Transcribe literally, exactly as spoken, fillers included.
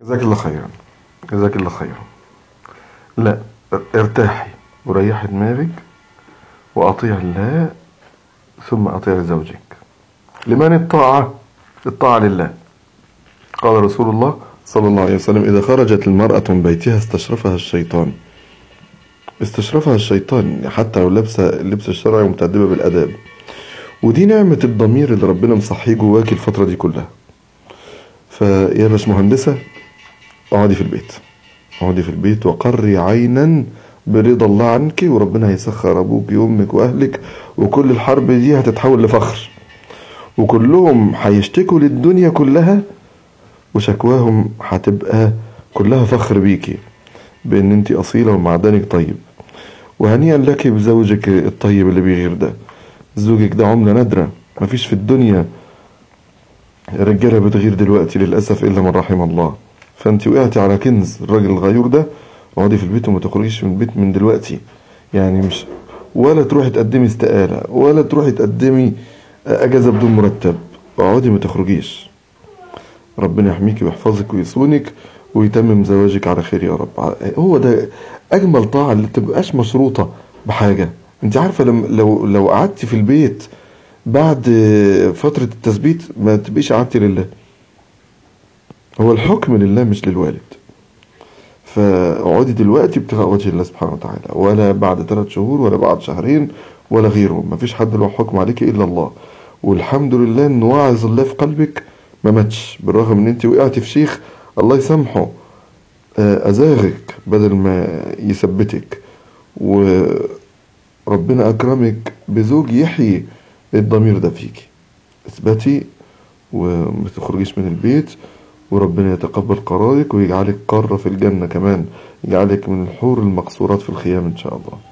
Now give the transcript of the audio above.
جزاك الله خيرا. جزاك الله خيرا. لا، ارتاحي وريحي دماغك وأطيع الله ثم أطيع زوجك. لمن الطاعة؟ الطاعة لله. قال رسول الله صلى الله عليه وسلم: إذا خرجت المرأة من بيتها استشرفها الشيطان. استشرفها الشيطان حتى لو لابسة اللبس الشرعي ومتأدبة بالأداب. ودي نعمة الضمير اللي ربنا مصحيه جواكي الفترة دي كلها. فيا باشمهندسة، اقعدي في البيت، اقعدي في البيت وقري عينا برضا الله عنك، وربنا هيسخر ابوك وامك واهلك، وكل الحرب دي هتتحول لفخر، وكلهم هيشتكوا للدنيا كلها، وشكواهم هتبقى كلها فخر بيكي بان انت اصيلة ومعدنك طيب. وهنيئا لك بزوجك الطيب اللي بيغير ده. زوجك ده عملة نادرة، مفيش في الدنيا رجالة بتغير دلوقتي للأسف إلا من رحم الله. فأنت وقعتي على كنز الراجل الغيور ده. اقعدي في البيت وما تخرجيش من البيت من دلوقتي، يعني مش ولا تروحي تقدمي استقالة ولا تروحي تقدمي أجازة بدون مرتب. اقعدي ما تخرجيش. ربنا يحميكي ويحفظك ويصونك ويتمم زواجك على خير يا رب. هو ده أجمل طاعة، اللي تبقاش مشروطة بحاجة. انت عارفة لو لو قعدتي في البيت بعد فترة التثبيت ما تبقيش قعدتي لله. هو الحكم لله مش للوالد. فاقعدي دلوقتي ابتغاء وجه الله سبحانه وتعالى، ولا بعد ثلاث شهور ولا بعد شهرين ولا غيره. مفيش حد له حكم عليك الا الله. والحمد لله ان واعظ الله في قلبك ما ماتش، بالرغم ان انت وقعتي في شيخ الله يسامحه ازاغك بدل ما يثبتك، وربنا اكرمك بزوج يحيي الضمير ده فيكي. اثبتي وما تخرجيش من البيت، وربنا يتقبل قرارك ويجعلك قارة في الجنة كمان، يجعلك من الحور المقصورات في الخيام إن شاء الله.